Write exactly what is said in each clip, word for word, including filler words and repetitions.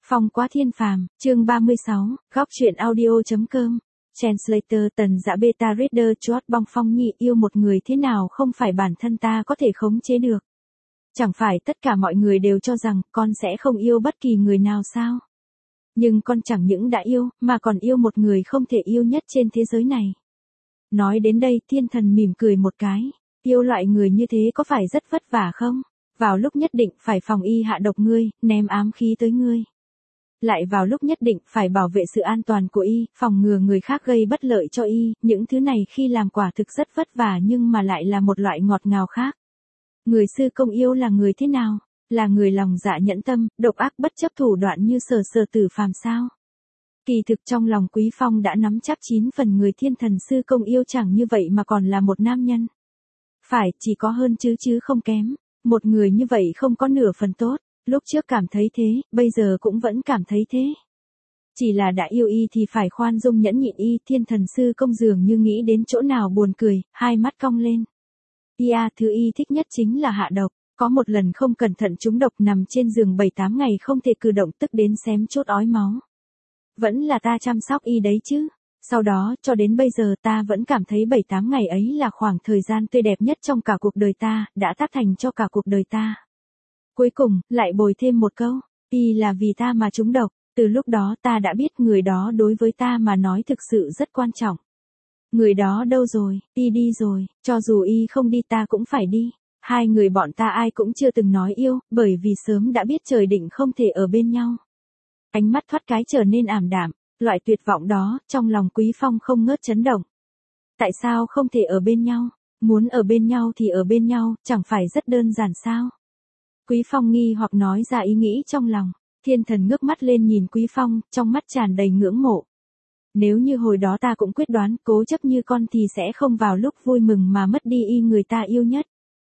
Phong quá thiên phàm, chương ba mươi sáu, góc truyện audio chấm com. Translator Tần Dạ Beta Reader Chốt Bong Phong nhị yêu một người thế nào không phải bản thân ta có thể khống chế được. Chẳng phải tất cả mọi người đều cho rằng con sẽ không yêu bất kỳ người nào sao? Nhưng con chẳng những đã yêu, mà còn yêu một người không thể yêu nhất trên thế giới này. Nói đến đây thiên thần mỉm cười một cái, yêu loại người như thế có phải rất vất vả không? Vào lúc nhất định phải phòng y hạ độc ngươi, ném ám khí tới ngươi. Lại vào lúc nhất định phải bảo vệ sự an toàn của y, phòng ngừa người khác gây bất lợi cho y, những thứ này khi làm quả thực rất vất vả nhưng mà lại là một loại ngọt ngào khác. Người sư công yêu là người thế nào? Là người lòng dạ nhẫn tâm, độc ác bất chấp thủ đoạn như Sở Sở Tử phàm sao? Kỳ thực trong lòng Quý Phong đã nắm chắc chín phần người thiên thần sư công yêu chẳng như vậy mà còn là một nam nhân. Phải, chỉ có hơn chứ chứ không kém. Một người như vậy không có nửa phần tốt. Lúc trước cảm thấy thế, bây giờ cũng vẫn cảm thấy thế. Chỉ là đã yêu y thì phải khoan dung nhẫn nhịn y, thiên thần sư công dường như nghĩ đến chỗ nào buồn cười, hai mắt cong lên. Y à, thứ y thích nhất chính là hạ độc, có một lần không cẩn thận trúng độc nằm trên giường bảy tám ngày không thể cử động tức đến xém chốt ói máu. Vẫn là ta chăm sóc y đấy chứ. Sau đó, cho đến bây giờ ta vẫn cảm thấy bảy tám ngày ấy là khoảng thời gian tươi đẹp nhất trong cả cuộc đời ta, đã tác thành cho cả cuộc đời ta. Cuối cùng, lại bồi thêm một câu, y là vì ta mà trúng độc, từ lúc đó ta đã biết người đó đối với ta mà nói thực sự rất quan trọng. Người đó đâu rồi, y đi rồi, cho dù y không đi ta cũng phải đi. Hai người bọn ta ai cũng chưa từng nói yêu, bởi vì sớm đã biết trời định không thể ở bên nhau. Ánh mắt thoát cái trở nên ảm đạm, loại tuyệt vọng đó, trong lòng Quý Phong không ngớt chấn động. Tại sao không thể ở bên nhau? Muốn ở bên nhau thì ở bên nhau, chẳng phải rất đơn giản sao? Quý Phong nghi hoặc nói ra ý nghĩ trong lòng, thiên thần ngước mắt lên nhìn Quý Phong, trong mắt tràn đầy ngưỡng mộ. Nếu như hồi đó ta cũng quyết đoán cố chấp như con thì sẽ không vào lúc vui mừng mà mất đi y người ta yêu nhất.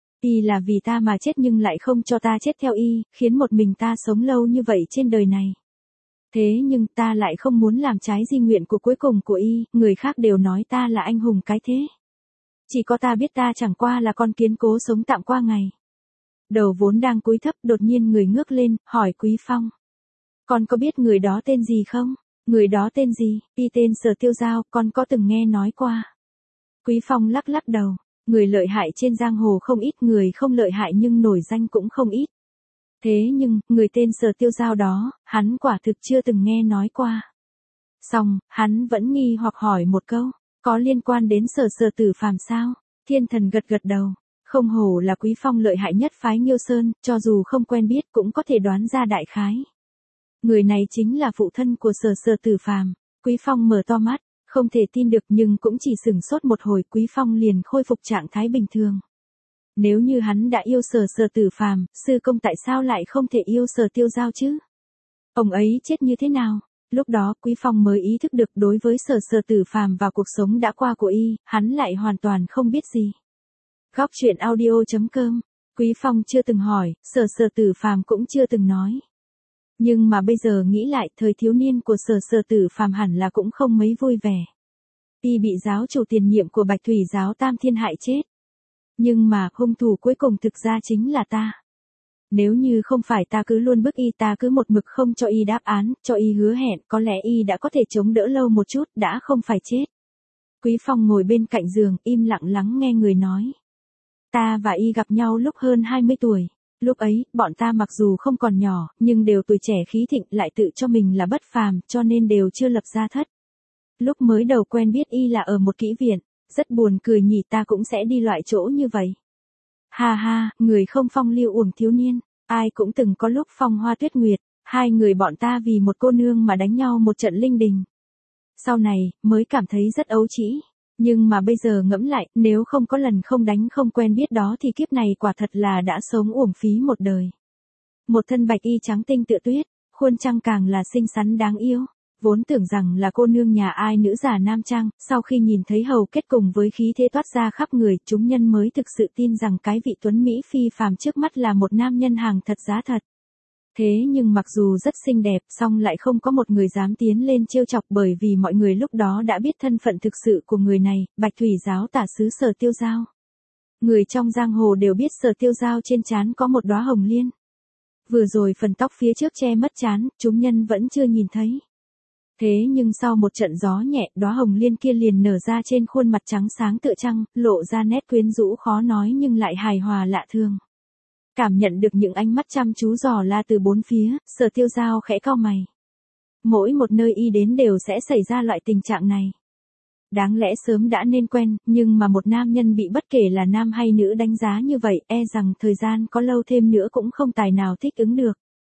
Y là vì ta mà chết nhưng lại không cho ta chết theo y, khiến một mình ta sống lâu như vậy trên đời này. Thế nhưng ta lại không muốn làm trái di nguyện của cuối cùng của y, người khác đều nói ta là anh hùng cái thế. Chỉ có ta biết ta chẳng qua là con kiến cố sống tạm qua ngày. Đầu vốn đang cúi thấp đột nhiên người ngước lên, hỏi Quý Phong. Con có biết người đó tên gì không? Người đó tên gì? Y tên Sở Tiêu Giao, con có từng nghe nói qua. Quý Phong lắc lắc đầu, người lợi hại trên giang hồ không ít, người không lợi hại nhưng nổi danh cũng không ít. Thế nhưng, người tên Sở Tiêu Giao đó, hắn quả thực chưa từng nghe nói qua. Xong, hắn vẫn nghi hoặc hỏi một câu, có liên quan đến Sở Sở Tử phàm sao? Thiên thần gật gật đầu. Không hổ là Quý Phong lợi hại nhất phái Nghiêu Sơn, cho dù không quen biết cũng có thể đoán ra đại khái. Người này chính là phụ thân của Sở Sở Tử phàm. Quý Phong mở to mắt, không thể tin được nhưng cũng chỉ sửng sốt một hồi Quý Phong liền khôi phục trạng thái bình thường. Nếu như hắn đã yêu Sở Sở Tử phàm, sư công tại sao lại không thể yêu Sở Tiêu Giao chứ? Ông ấy chết như thế nào? Lúc đó Quý Phong mới ý thức được đối với Sở Sở Tử phàm và cuộc sống đã qua của y, hắn lại hoàn toàn không biết gì. Góc truyện audio chấm com. Quý Phong chưa từng hỏi, Sở Sở Tử phàm cũng chưa từng nói. Nhưng mà bây giờ nghĩ lại, thời thiếu niên của Sở Sở Tử phàm hẳn là cũng không mấy vui vẻ. Y bị giáo chủ tiền nhiệm của Bạch Thủy giáo Tam Thiên hại chết. Nhưng mà hung thủ cuối cùng thực ra chính là ta. Nếu như không phải ta cứ luôn bức y, ta cứ một mực không cho y đáp án, cho y hứa hẹn, có lẽ y đã có thể chống đỡ lâu một chút, đã không phải chết. Quý Phong ngồi bên cạnh giường, im lặng lắng nghe người nói. Ta và y gặp nhau lúc hơn hai mươi tuổi. Lúc ấy, bọn ta mặc dù không còn nhỏ, nhưng đều tuổi trẻ khí thịnh, lại tự cho mình là bất phàm, cho nên đều chưa lập gia thất. Lúc mới đầu quen biết y là ở một kỹ viện, rất buồn cười nhỉ, ta cũng sẽ đi loại chỗ như vậy. Ha ha, người không phong lưu uổng thiếu niên, ai cũng từng có lúc phong hoa tuyết nguyệt, hai người bọn ta vì một cô nương mà đánh nhau một trận linh đình. Sau này, mới cảm thấy rất ấu trĩ. Nhưng mà bây giờ ngẫm lại, nếu không có lần không đánh không quen biết đó thì kiếp này quả thật là đã sống uổng phí một đời. Một thân bạch y trắng tinh tựa tuyết, khuôn trăng càng là xinh xắn đáng yêu. Vốn tưởng rằng là cô nương nhà ai nữ giả nam trang, sau khi nhìn thấy hầu kết cùng với khí thế toát ra khắp người, chúng nhân mới thực sự tin rằng cái vị tuấn Mỹ phi phàm trước mắt là một nam nhân hàng thật giá thật. Thế nhưng mặc dù rất xinh đẹp, song lại không có một người dám tiến lên trêu chọc bởi vì mọi người lúc đó đã biết thân phận thực sự của người này, Bạch Thủy giáo tả sứ Sở Tiêu Giao. Người trong giang hồ đều biết Sở Tiêu Giao trên trán có một đóa hồng liên. Vừa rồi phần tóc phía trước che mất trán, chúng nhân vẫn chưa nhìn thấy. Thế nhưng sau một trận gió nhẹ, đóa hồng liên kia liền nở ra trên khuôn mặt trắng sáng tựa trăng, lộ ra nét quyến rũ khó nói nhưng lại hài hòa lạ thường. Cảm nhận được những ánh mắt chăm chú dò la từ bốn phía, Sở Tiêu Giao khẽ cau mày. Mỗi một nơi y đến đều sẽ xảy ra loại tình trạng này. Đáng lẽ sớm đã nên quen, nhưng mà một nam nhân bị bất kể là nam hay nữ đánh giá như vậy, e rằng thời gian có lâu thêm nữa cũng không tài nào thích ứng được.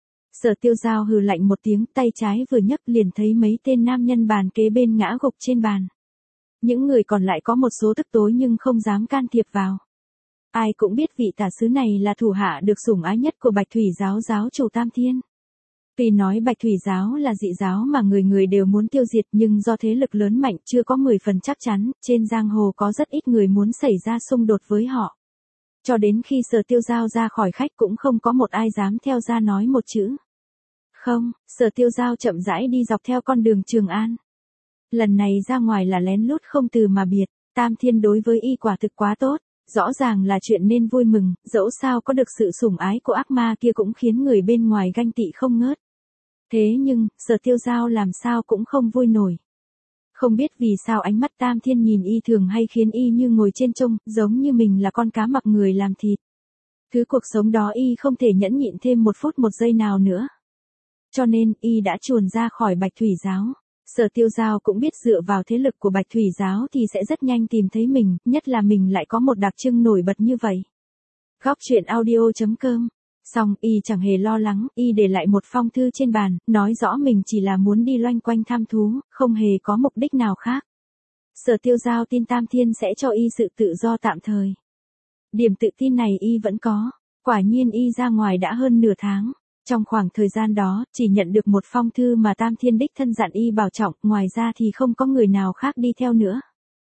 Sở Tiêu Giao hừ lạnh một tiếng, tay trái vừa nhấc liền thấy mấy tên nam nhân bàn kế bên ngã gục trên bàn. Những người còn lại có một số tức tối nhưng không dám can thiệp vào. Ai cũng biết vị tả sứ này là thủ hạ được sủng ái nhất của Bạch Thủy giáo giáo chủ Tam Thiên. Tuy nói Bạch Thủy giáo là dị giáo mà người người đều muốn tiêu diệt, nhưng do thế lực lớn mạnh chưa có mười phần chắc chắn, trên giang hồ có rất ít người muốn xảy ra xung đột với họ. Cho đến khi Sở Tiêu Giao ra khỏi khách cũng không có một ai dám theo ra nói một chữ. Không, Sở Tiêu Giao chậm rãi đi dọc theo con đường Trường An. Lần này ra ngoài là lén lút không từ mà biệt, Tam Thiên đối với y quả thực quá tốt, rõ ràng là chuyện nên vui mừng, dẫu sao có được sự sủng ái của ác ma kia cũng khiến người bên ngoài ganh tị không ngớt. Thế nhưng, Sở Tiêu Giao làm sao cũng không vui nổi. Không biết vì sao ánh mắt Tam Thiên nhìn y thường hay khiến y như ngồi trên trông, giống như mình là con cá mặc người làm thịt. Thứ cuộc sống đó y không thể nhẫn nhịn thêm một phút một giây nào nữa. Cho nên, y đã chuồn ra khỏi Bạch Thủy giáo. Sở Tiêu Giao cũng biết dựa vào thế lực của Bạch Thủy giáo thì sẽ rất nhanh tìm thấy mình, nhất là mình lại có một đặc trưng nổi bật như vậy. Góc truyện audio chấm com. Xong, y chẳng hề lo lắng, y để lại một phong thư trên bàn, nói rõ mình chỉ là muốn đi loanh quanh thăm thú, không hề có mục đích nào khác. Sở Tiêu Giao tin Tam Thiên sẽ cho y sự tự do tạm thời. Điểm tự tin này y vẫn có. Quả nhiên y ra ngoài đã hơn nửa tháng. Trong khoảng thời gian đó, chỉ nhận được một phong thư mà Tam Thiên đích thân dặn y bảo trọng, ngoài ra thì không có người nào khác đi theo nữa.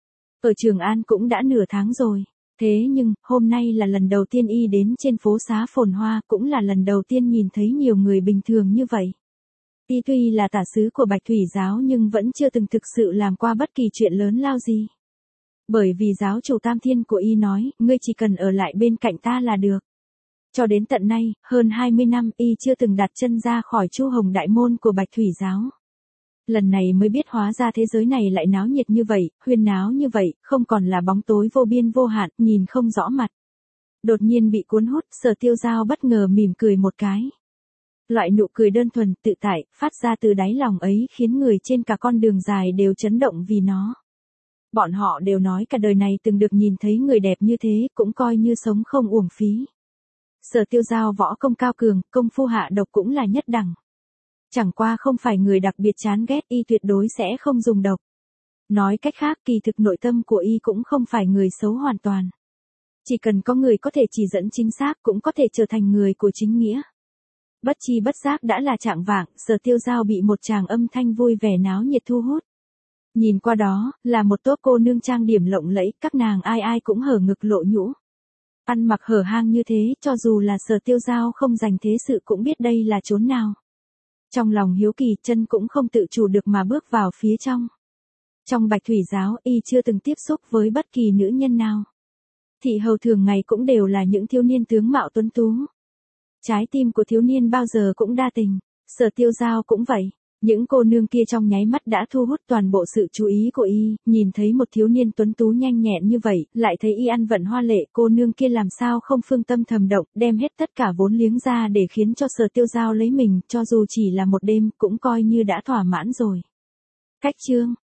Ở Trường An cũng đã nửa tháng rồi. Thế nhưng, hôm nay là lần đầu tiên y đến trên phố xá phồn hoa, cũng là lần đầu tiên nhìn thấy nhiều người bình thường như vậy. Y tuy là tả sứ của Bạch Thủy giáo nhưng vẫn chưa từng thực sự làm qua bất kỳ chuyện lớn lao gì. Bởi vì giáo chủ Tam Thiên của y nói, ngươi chỉ cần ở lại bên cạnh ta là được. Cho đến tận nay, hơn hai mươi năm y chưa từng đặt chân ra khỏi Chu Hồng đại môn của Bạch Thủy giáo. Lần này mới biết hóa ra thế giới này lại náo nhiệt như vậy, huyên náo như vậy, không còn là bóng tối vô biên vô hạn, nhìn không rõ mặt. Đột nhiên bị cuốn hút, Sở Tiêu Giao bất ngờ mỉm cười một cái. Loại nụ cười đơn thuần, tự tại, phát ra từ đáy lòng ấy khiến người trên cả con đường dài đều chấn động vì nó. Bọn họ đều nói cả đời này từng được nhìn thấy người đẹp như thế, cũng coi như sống không uổng phí. Sở Tiêu Giao võ công cao cường, công phu hạ độc cũng là nhất đẳng. Chẳng qua không phải người đặc biệt chán ghét, y tuyệt đối sẽ không dùng độc. Nói cách khác, kỳ thực nội tâm của y cũng không phải người xấu hoàn toàn. Chỉ cần có người có thể chỉ dẫn chính xác cũng có thể trở thành người của chính nghĩa. Bất chi bất giác đã là chạng vạng, Sở Tiêu Giao bị một tràng âm thanh vui vẻ náo nhiệt thu hút. Nhìn qua đó, là một tốp cô nương trang điểm lộng lẫy, các nàng ai ai cũng hở ngực lộ nhũ. Ăn mặc hở hang như thế, cho dù là Sở Tiêu Giao không dành thế sự cũng biết đây là chốn nào. Trong lòng hiếu kỳ, chân cũng không tự chủ được mà bước vào phía trong. Trong Bạch Thủy giáo, y chưa từng tiếp xúc với bất kỳ nữ nhân nào. Thị hầu thường ngày cũng đều là những thiếu niên tướng mạo tuấn tú. Trái tim của thiếu niên bao giờ cũng đa tình, Sở Tiêu Giao cũng vậy. Những cô nương kia trong nháy mắt đã thu hút toàn bộ sự chú ý của y, nhìn thấy một thiếu niên tuấn tú nhanh nhẹn như vậy, lại thấy y ăn vận hoa lệ, cô nương kia làm sao không phương tâm thầm động, đem hết tất cả vốn liếng ra để khiến cho Sở Tiêu Giao lấy mình, cho dù chỉ là một đêm, cũng coi như đã thỏa mãn rồi. Cách chương